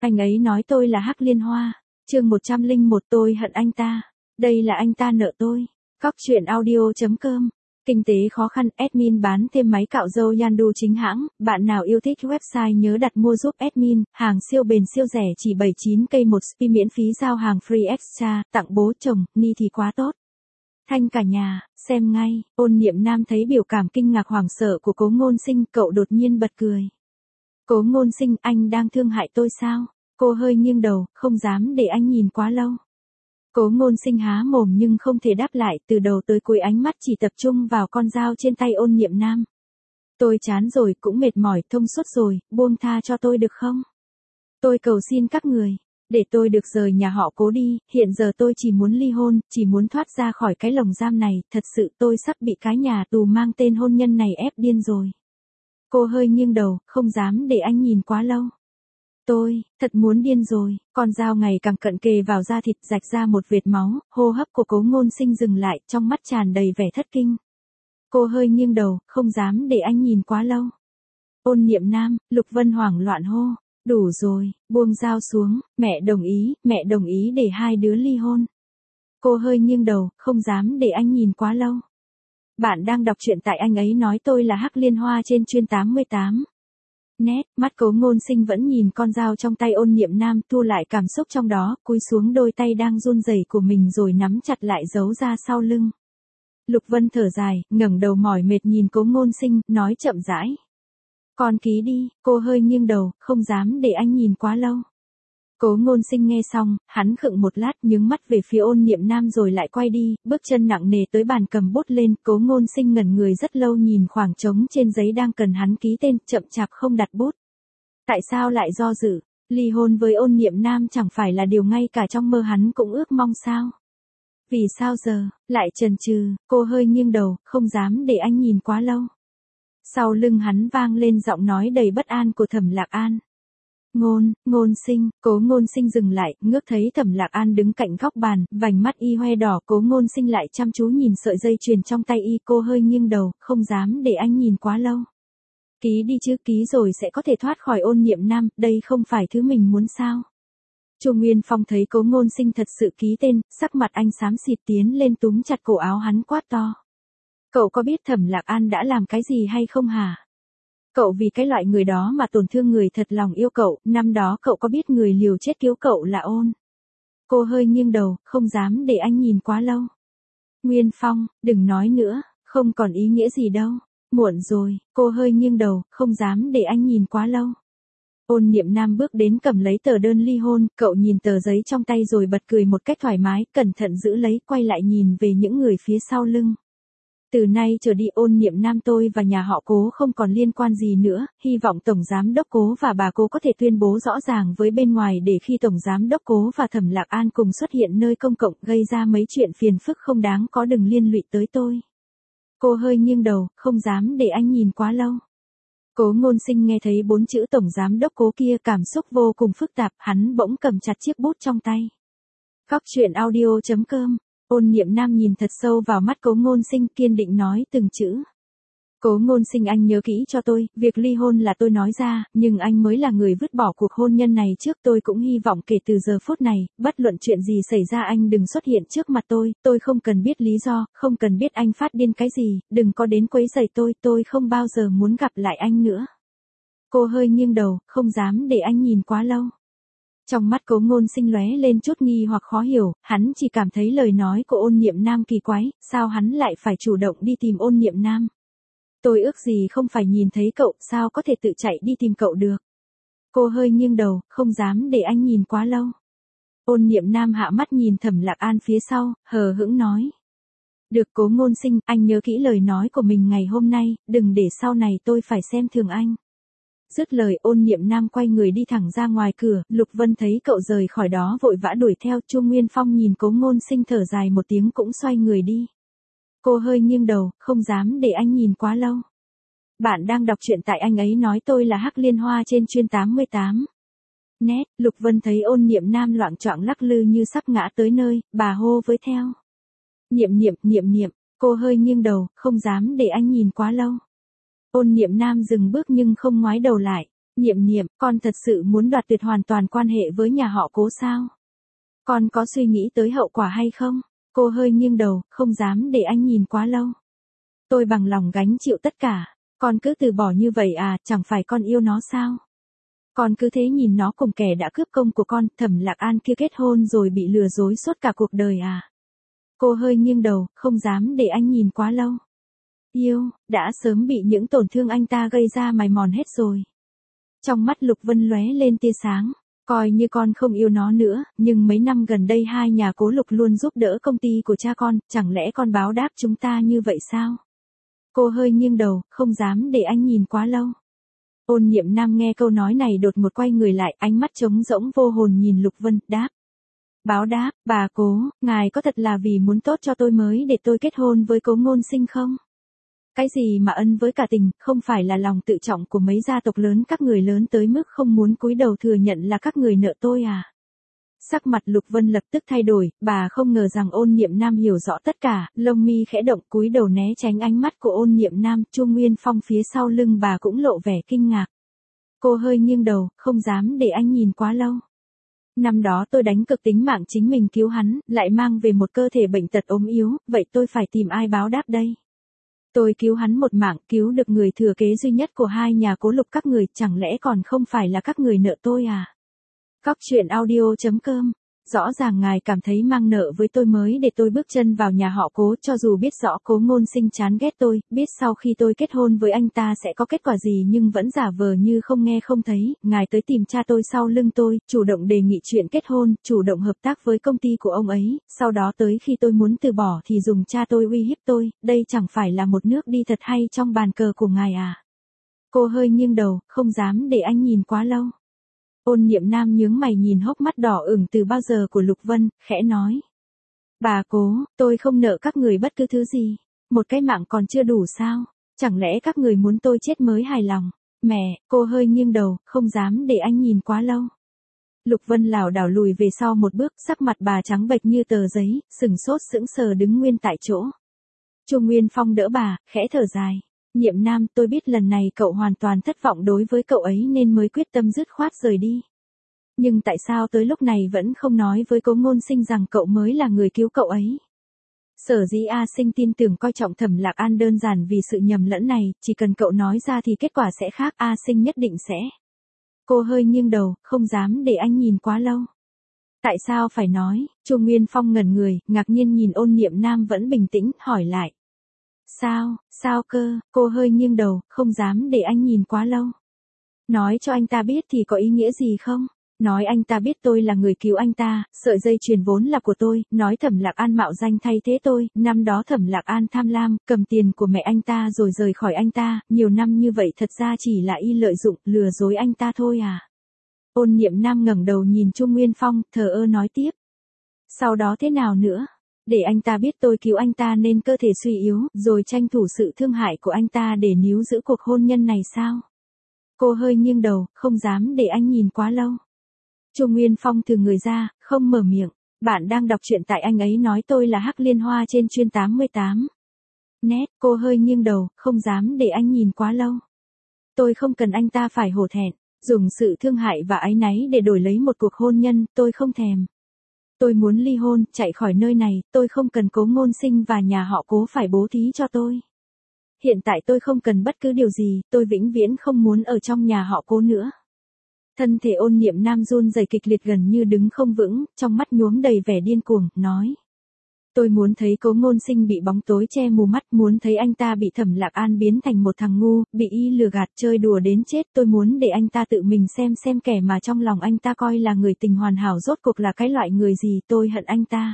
Anh ấy nói tôi là Hắc Liên Hoa. Chương 101 tôi hận anh ta. Đây là anh ta nợ tôi. Cóc truyện audio.com. Kinh tế khó khăn, admin bán thêm máy cạo râu Yandu chính hãng. Bạn nào yêu thích website nhớ đặt mua giúp admin. Hàng siêu bền siêu rẻ chỉ 79k một spi miễn phí giao hàng free extra. Tặng bố chồng, ni thì quá tốt. Thanh cả nhà, xem ngay. Ôn Niệm Nam thấy biểu cảm kinh ngạc hoảng sợ của Cố Ngôn Sinh, cậu đột nhiên bật cười. Cố Ngôn Sinh, anh đang thương hại tôi sao? Cô hơi nghiêng đầu, không dám để anh nhìn quá lâu. Cố Ngôn Sinh há mồm nhưng không thể đáp lại, từ đầu tới cuối ánh mắt chỉ tập trung vào con dao trên tay Ôn Niệm Nam. Tôi chán rồi, cũng mệt mỏi, thông suốt rồi, buông tha cho tôi được không? Tôi cầu xin các người, để tôi được rời nhà họ Cố đi, hiện giờ tôi chỉ muốn ly hôn, chỉ muốn thoát ra khỏi cái lồng giam này, thật sự tôi sắp bị cái nhà tù mang tên hôn nhân này ép điên rồi. Cô hơi nghiêng đầu, không dám để anh nhìn quá lâu. Tôi, thật muốn điên rồi, con dao ngày càng cận kề vào da thịt rạch ra một vệt máu, hô hấp của Cố Ngôn Sinh dừng lại, trong mắt tràn đầy vẻ thất kinh. Cô hơi nghiêng đầu, không dám để anh nhìn quá lâu. Ôn Niệm Nam, Lục Vân hoảng loạn hô, đủ rồi, buông dao xuống, mẹ đồng ý để hai đứa ly hôn. Cô hơi nghiêng đầu, không dám để anh nhìn quá lâu. Bạn đang đọc truyện tại Anh ấy nói tôi là Hắc Liên Hoa trên chuyên 88. Nét, mắt Cố Ngôn Sinh vẫn nhìn con dao trong tay Ôn Niệm Nam, thu lại cảm xúc trong đó, cúi xuống đôi tay đang run rẩy của mình rồi nắm chặt lại giấu ra sau lưng. Lục Vân thở dài, ngẩng đầu mỏi mệt nhìn Cố Ngôn Sinh, nói chậm rãi. Con ký đi, cô hơi nghiêng đầu, không dám để anh nhìn quá lâu. Cố Ngôn Sinh nghe xong, hắn khựng một lát nhướng mắt về phía Ôn Niệm Nam rồi lại quay đi, bước chân nặng nề tới bàn cầm bút lên, Cố Ngôn Sinh ngẩn người rất lâu nhìn khoảng trống trên giấy đang cần hắn ký tên, chậm chạp không đặt bút. Tại sao lại do dự? Ly hôn với Ôn Niệm Nam chẳng phải là điều ngay cả trong mơ hắn cũng ước mong sao? Vì sao giờ, lại chần chừ? Cô hơi nghiêng đầu, không dám để anh nhìn quá lâu. Sau lưng hắn vang lên giọng nói đầy bất an của Thẩm Lạc An. Ngôn Sinh, Cố Ngôn Sinh dừng lại, ngước thấy Thẩm Lạc An đứng cạnh góc bàn, vành mắt y hoe đỏ, Cố Ngôn Sinh lại chăm chú nhìn sợi dây chuyền trong tay y, cô hơi nghiêng đầu, không dám để anh nhìn quá lâu. Ký đi chứ, ký rồi sẽ có thể thoát khỏi Ôn Niệm Nam, đây không phải thứ mình muốn sao? Chu Nguyên Phong thấy Cố Ngôn Sinh thật sự ký tên, sắc mặt anh xám xịt tiến lên túm chặt cổ áo hắn quát to. Cậu có biết Thẩm Lạc An đã làm cái gì hay không hả? Cậu vì cái loại người đó mà tổn thương người thật lòng yêu cậu, năm đó cậu có biết người liều chết cứu cậu là Ôn? Cô hơi nghiêng đầu, không dám để anh nhìn quá lâu. Nguyên Phong, đừng nói nữa, không còn ý nghĩa gì đâu. Muộn rồi, cô hơi nghiêng đầu, không dám để anh nhìn quá lâu. Ôn Niệm Nam bước đến cầm lấy tờ đơn ly hôn, cậu nhìn tờ giấy trong tay rồi bật cười một cách thoải mái, cẩn thận giữ lấy, quay lại nhìn về những người phía sau lưng. Từ nay trở đi Ôn Niệm Nam tôi và nhà họ Cố không còn liên quan gì nữa, hy vọng Tổng Giám Đốc Cố và bà Cố có thể tuyên bố rõ ràng với bên ngoài để khi Tổng Giám Đốc Cố và Thẩm Lạc An cùng xuất hiện nơi công cộng gây ra mấy chuyện phiền phức không đáng có đừng liên lụy tới tôi. Cô hơi nghiêng đầu, không dám để anh nhìn quá lâu. Cố Ngôn Sinh nghe thấy 4 chữ Tổng Giám Đốc Cố kia cảm xúc vô cùng phức tạp, hắn bỗng cầm chặt chiếc bút trong tay. Cóc truyện audio.com. Ôn Niệm Nam nhìn thật sâu vào mắt Cố Ngôn Sinh, kiên định nói từng chữ. Cố Ngôn Sinh, anh nhớ kỹ cho tôi, việc ly hôn là tôi nói ra, nhưng anh mới là người vứt bỏ cuộc hôn nhân này trước. Tôi cũng hy vọng kể từ giờ phút này, bất luận chuyện gì xảy ra anh đừng xuất hiện trước mặt tôi không cần biết lý do, không cần biết anh phát điên cái gì, đừng có đến quấy rầy tôi không bao giờ muốn gặp lại anh nữa. Cô hơi nghiêng đầu, không dám để anh nhìn quá lâu. Trong mắt Cố Ngôn Sinh lóe lên chút nghi hoặc khó hiểu, hắn chỉ cảm thấy lời nói của Ôn Niệm Nam kỳ quái, sao hắn lại phải chủ động đi tìm Ôn Niệm Nam? Tôi ước gì không phải nhìn thấy cậu, sao có thể tự chạy đi tìm cậu được? Cô hơi nghiêng đầu, không dám để anh nhìn quá lâu. Ôn Niệm Nam hạ mắt nhìn Thẩm Lạc An phía sau, hờ hững nói. Được Cố Ngôn Sinh, anh nhớ kỹ lời nói của mình ngày hôm nay, đừng để sau này tôi phải xem thường anh. Dứt lời Ôn Niệm Nam quay người đi thẳng ra ngoài cửa, Lục Vân thấy cậu rời khỏi đó vội vã đuổi theo, Chu Nguyên Phong nhìn Cố Ngôn Sinh thở dài một tiếng cũng xoay người đi. Cô hơi nghiêng đầu, không dám để anh nhìn quá lâu. Bạn đang đọc truyện tại Anh ấy nói tôi là Hắc Liên Hoa trên chuyên 88. Nét, Lục Vân thấy Ôn Niệm Nam loạng choạng lắc lư như sắp ngã tới nơi, bà hô với theo. Niệm, cô hơi nghiêng đầu, không dám để anh nhìn quá lâu. Ôn Niệm Nam dừng bước nhưng không ngoái đầu lại. Niệm niệm, con thật sự muốn đoạt tuyệt hoàn toàn quan hệ với nhà họ Cố sao? Con có suy nghĩ tới hậu quả hay không? Cô hơi nghiêng đầu, không dám để anh nhìn quá lâu. Tôi bằng lòng gánh chịu tất cả. Con cứ từ bỏ như vậy à, chẳng phải con yêu nó sao? Con cứ thế nhìn nó cùng kẻ đã cướp công của con, Thẩm Lạc An kia kết hôn rồi bị lừa dối suốt cả cuộc đời à? Cô hơi nghiêng đầu, không dám để anh nhìn quá lâu. Yêu, đã sớm bị những tổn thương anh ta gây ra mài mòn hết rồi. Trong mắt Lục Vân lóe lên tia sáng. Coi như con không yêu nó nữa, nhưng mấy năm gần đây hai nhà Cố Lục luôn giúp đỡ công ty của cha con, chẳng lẽ con báo đáp chúng ta như vậy sao? Cô hơi nghiêng đầu, không dám để anh nhìn quá lâu. Ôn Niệm Nam nghe câu nói này đột ngột quay người lại, ánh mắt trống rỗng vô hồn nhìn Lục Vân, đáp. Báo đáp, bà Cố, ngài có thật là vì muốn tốt cho tôi mới để tôi kết hôn với Cố Ngôn Sinh không? Cái gì mà ân với cả tình, không phải là lòng tự trọng của mấy gia tộc lớn các người lớn tới mức không muốn cúi đầu thừa nhận là các người nợ tôi à? Sắc mặt Lục Vân lập tức thay đổi, bà không ngờ rằng Ôn Niệm Nam hiểu rõ tất cả, lông mi khẽ động cúi đầu né tránh ánh mắt của Ôn Niệm Nam, Chu Nguyên Phong phía sau lưng bà cũng lộ vẻ kinh ngạc. Cô hơi nghiêng đầu, không dám để anh nhìn quá lâu. Năm đó tôi đánh cược tính mạng chính mình cứu hắn, lại mang về một cơ thể bệnh tật ốm yếu, vậy tôi phải tìm ai báo đáp đây? Tôi cứu hắn một mạng, cứu được người thừa kế duy nhất của hai nhà Cố Lục các người, chẳng lẽ còn không phải là các người nợ tôi à? Cóc truyện audio.com. Rõ ràng ngài cảm thấy mang nợ với tôi mới để tôi bước chân vào nhà họ Cố, cho dù biết rõ Cố Ngôn Sinh chán ghét tôi, biết sau khi tôi kết hôn với anh ta sẽ có kết quả gì nhưng vẫn giả vờ như không nghe không thấy, ngài tới tìm cha tôi sau lưng tôi, chủ động đề nghị chuyện kết hôn, chủ động hợp tác với công ty của ông ấy, sau đó tới khi tôi muốn từ bỏ thì dùng cha tôi uy hiếp tôi, đây chẳng phải là một nước đi thật hay trong bàn cờ của ngài à? Cô hơi nghiêng đầu, không dám để anh nhìn quá lâu. Ôn Niệm Nam nhướng mày nhìn hốc mắt đỏ ửng từ bao giờ của Lục Vân, khẽ nói. Bà Cố, tôi không nợ các người bất cứ thứ gì. Một cái mạng còn chưa đủ sao? Chẳng lẽ các người muốn tôi chết mới hài lòng? Mẹ, cô hơi nghiêng đầu, không dám để anh nhìn quá lâu. Lục Vân lảo đảo lùi về sau một bước, sắc mặt bà trắng bệch như tờ giấy, sừng sốt sững sờ đứng nguyên tại chỗ. Chu Nguyên Phong đỡ bà, khẽ thở dài. Niệm Nam, tôi biết lần này cậu hoàn toàn thất vọng đối với cậu ấy nên mới quyết tâm dứt khoát rời đi. Nhưng tại sao tới lúc này vẫn không nói với Cố Ngôn Sinh rằng cậu mới là người cứu cậu ấy? Sở dĩ A Sinh tin tưởng coi trọng Thẩm Lạc An đơn giản vì sự nhầm lẫn này, chỉ cần cậu nói ra thì kết quả sẽ khác, A Sinh nhất định sẽ. Cô hơi nghiêng đầu, không dám để anh nhìn quá lâu. Tại sao phải nói? Chu Nguyên Phong ngẩn người, ngạc nhiên nhìn Ôn Niệm Nam vẫn bình tĩnh, hỏi lại. Sao cơ? Cô hơi nghiêng đầu, không dám để anh nhìn quá lâu. Nói cho anh ta biết thì có ý nghĩa gì không? Nói anh ta biết tôi là người cứu anh ta, sợi dây chuyền vốn là của tôi, nói Thẩm Lạc An mạo danh thay thế tôi, năm đó Thẩm Lạc An tham lam, cầm tiền của mẹ anh ta rồi rời khỏi anh ta, nhiều năm như vậy thật ra chỉ là y lợi dụng, lừa dối anh ta thôi à? Ôn Niệm Nam ngẩng đầu nhìn Chu Nguyên Phong, thờ ơ nói tiếp. Sau đó thế nào nữa? Để anh ta biết tôi cứu anh ta nên cơ thể suy yếu, rồi tranh thủ sự thương hại của anh ta để níu giữ cuộc hôn nhân này sao? Cô hơi nghiêng đầu, không dám để anh nhìn quá lâu. Chu Nguyên Phong thừ người ra, không mở miệng. Bạn đang đọc truyện tại anh ấy nói tôi là Hắc Liên Hoa trên chuyên 88. Nét, cô hơi nghiêng đầu, không dám để anh nhìn quá lâu. Tôi không cần anh ta phải hổ thẹn, dùng sự thương hại và áy náy để đổi lấy một cuộc hôn nhân, tôi không thèm. Tôi muốn ly hôn, chạy khỏi nơi này, tôi không cần Cố Ngôn Sinh và nhà họ Cố phải bố thí cho tôi. Hiện tại tôi không cần bất cứ điều gì, tôi vĩnh viễn không muốn ở trong nhà họ Cố nữa. Thân thể Ôn Niệm Nam run rẩy kịch liệt gần như đứng không vững, trong mắt nhuốm đầy vẻ điên cuồng, nói. Tôi muốn thấy Cố Ngôn Sinh bị bóng tối che mù mắt, muốn thấy anh ta bị Thẩm Lạc An biến thành một thằng ngu, bị y lừa gạt chơi đùa đến chết. Tôi muốn để anh ta tự mình xem kẻ mà trong lòng anh ta coi là người tình hoàn hảo rốt cuộc là cái loại người gì. Tôi hận anh ta.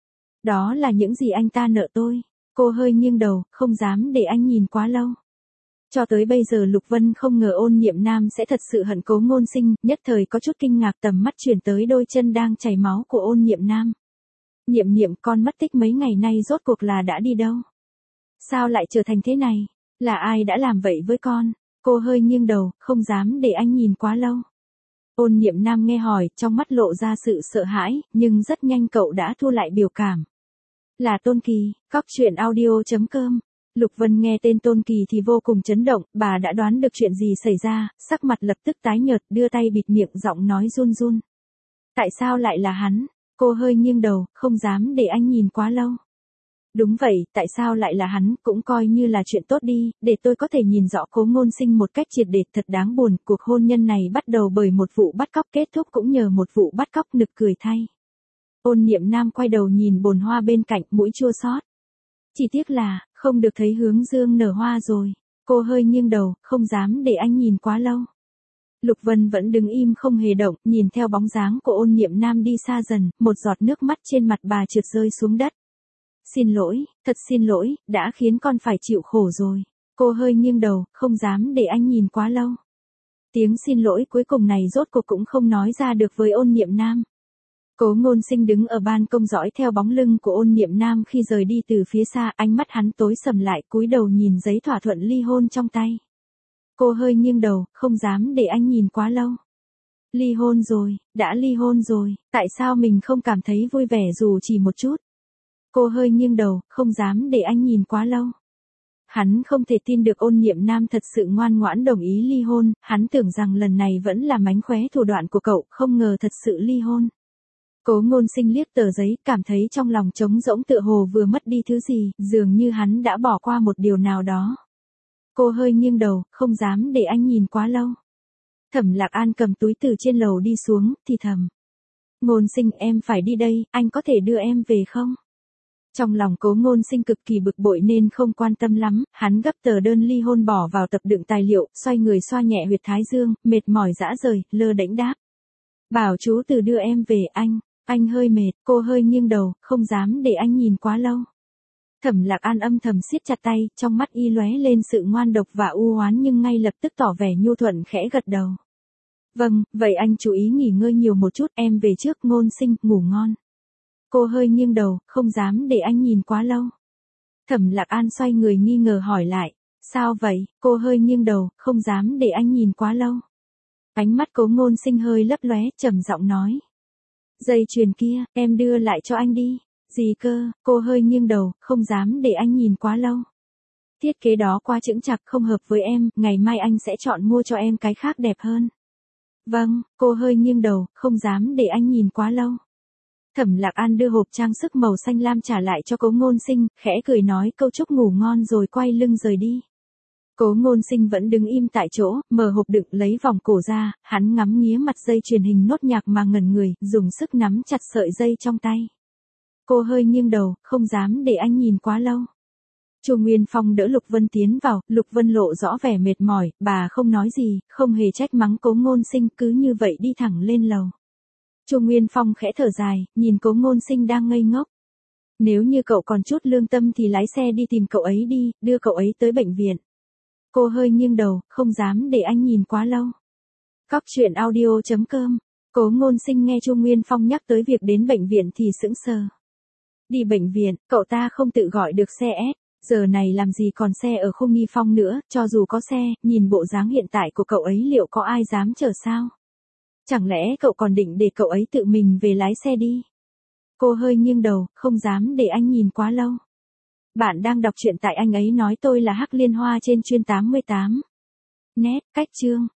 Đó là những gì anh ta nợ tôi. Cô hơi nghiêng đầu, không dám để anh nhìn quá lâu. Cho tới bây giờ Lục Vân không ngờ Ôn Niệm Nam sẽ thật sự hận Cố Ngôn Sinh, nhất thời có chút kinh ngạc, tầm mắt chuyển tới đôi chân đang chảy máu của Ôn Niệm Nam. Niệm Niệm, con mất tích mấy ngày nay rốt cuộc là đã đi đâu? Sao lại trở thành thế này? Là ai đã làm vậy với con? Cô hơi nghiêng đầu, không dám để anh nhìn quá lâu. Ôn Niệm Nam nghe hỏi, trong mắt lộ ra sự sợ hãi, nhưng rất nhanh cậu đã thu lại biểu cảm. Là Tôn Kỳ, cóc truyện audio.com Lục Vân nghe tên Tôn Kỳ thì vô cùng chấn động, bà đã đoán được chuyện gì xảy ra, sắc mặt lập tức tái nhợt, đưa tay bịt miệng, giọng nói run run. Tại sao lại là hắn? Cô hơi nghiêng đầu, không dám để anh nhìn quá lâu. Đúng vậy, tại sao lại là hắn, cũng coi như là chuyện tốt đi, để tôi có thể nhìn rõ Cố Ngôn Sinh một cách triệt để. Thật đáng buồn, cuộc hôn nhân này bắt đầu bởi một vụ bắt cóc, kết thúc cũng nhờ một vụ bắt cóc, nực cười thay. Ôn Niệm Nam quay đầu nhìn bồn hoa bên cạnh, mũi chua xót. Chỉ tiếc là, không được thấy hướng dương nở hoa rồi. Cô hơi nghiêng đầu, không dám để anh nhìn quá lâu. Lục Vân vẫn đứng im không hề động, nhìn theo bóng dáng của Ôn Niệm Nam đi xa dần, một giọt nước mắt trên mặt bà trượt rơi xuống đất. Xin lỗi, thật xin lỗi, đã khiến con phải chịu khổ rồi. Cô hơi nghiêng đầu, không dám để anh nhìn quá lâu. Tiếng xin lỗi cuối cùng này rốt cuộc cũng không nói ra được với Ôn Niệm Nam. Cố Ngôn Sinh đứng ở ban công dõi theo bóng lưng của Ôn Niệm Nam khi rời đi từ phía xa, ánh mắt hắn tối sầm lại, cúi đầu nhìn giấy thỏa thuận ly hôn trong tay. Cô hơi nghiêng đầu, không dám để anh nhìn quá lâu. Ly hôn rồi, đã ly hôn rồi, tại sao mình không cảm thấy vui vẻ dù chỉ một chút? Cô hơi nghiêng đầu, không dám để anh nhìn quá lâu. Hắn không thể tin được Ôn Niệm Nam thật sự ngoan ngoãn đồng ý ly hôn, hắn tưởng rằng lần này vẫn là mánh khóe thủ đoạn của cậu, không ngờ thật sự ly hôn. Cố Ngôn Sinh liếc tờ giấy, cảm thấy trong lòng trống rỗng, tựa hồ vừa mất đi thứ gì, dường như hắn đã bỏ qua một điều nào đó. Cô hơi nghiêng đầu, không dám để anh nhìn quá lâu. Thẩm Lạc An cầm túi từ trên lầu đi xuống, thì thầm. Ngôn Sinh, em phải đi đây, anh có thể đưa em về không? Trong lòng Cố Ngôn Sinh cực kỳ bực bội nên không quan tâm lắm, hắn gấp tờ đơn ly hôn bỏ vào tập đựng tài liệu, xoay người xoa nhẹ huyệt thái dương, mệt mỏi rã rời, lơ đễnh đáp. Bảo chú Từ đưa em về anh hơi mệt, cô hơi nghiêng đầu, không dám để anh nhìn quá lâu. Thẩm Lạc An âm thầm siết chặt tay, trong mắt y lóe lên sự ngoan độc và u oán nhưng ngay lập tức tỏ vẻ nhu thuận khẽ gật đầu. Vâng, vậy anh chú ý nghỉ ngơi nhiều một chút, em về trước. Ngôn Sinh, ngủ ngon. Cô hơi nghiêng đầu, không dám để anh nhìn quá lâu. Thẩm Lạc An xoay người nghi ngờ hỏi lại. Sao vậy? Cô hơi nghiêng đầu, không dám để anh nhìn quá lâu. Ánh mắt Cố Ngôn Sinh hơi lấp lóe, trầm giọng nói. Dây chuyền kia, em đưa lại cho anh đi. Gì cơ? Cô hơi nghiêng đầu, không dám để anh nhìn quá lâu. Thiết kế đó quá chững chạc, không hợp với em, ngày mai anh sẽ chọn mua cho em cái khác đẹp hơn. Vâng, cô hơi nghiêng đầu, không dám để anh nhìn quá lâu. Thẩm Lạc An đưa hộp trang sức màu xanh lam trả lại cho Cố Ngôn Sinh, khẽ cười nói câu chúc ngủ ngon rồi quay lưng rời đi. Cố Ngôn Sinh vẫn đứng im tại chỗ, mở hộp đựng lấy vòng cổ ra, hắn ngắm nghía mặt dây chuyền hình nốt nhạc mà ngẩn người, dùng sức nắm chặt sợi dây trong tay. Cô hơi nghiêng đầu, không dám để anh nhìn quá lâu. Chu Nguyên Phong đỡ Lục Vân tiến vào, Lục Vân lộ rõ vẻ mệt mỏi, bà không nói gì, không hề trách mắng Cố Ngôn Sinh, cứ như vậy đi thẳng lên lầu. Chu Nguyên Phong khẽ thở dài, nhìn Cố Ngôn Sinh đang ngây ngốc. Nếu như cậu còn chút lương tâm thì lái xe đi tìm cậu ấy đi, đưa cậu ấy tới bệnh viện. Cô hơi nghiêng đầu, không dám để anh nhìn quá lâu. Cóc truyện audio.com. Cố Ngôn Sinh nghe Chu Nguyên Phong nhắc tới việc đến bệnh viện thì sững sờ. Đi bệnh viện, cậu ta không tự gọi được xe S, giờ này làm gì còn xe ở khu Nghi Phong nữa, cho dù có xe, nhìn bộ dáng hiện tại của cậu ấy liệu có ai dám chở sao? Chẳng lẽ cậu còn định để cậu ấy tự mình về lái xe đi? Cô hơi nghiêng đầu, không dám để anh nhìn quá lâu. Bạn đang đọc truyện tại Anh Ấy Nói Tôi Là Hắc Liên Hoa trên chuyên 88. Nét, cách chương.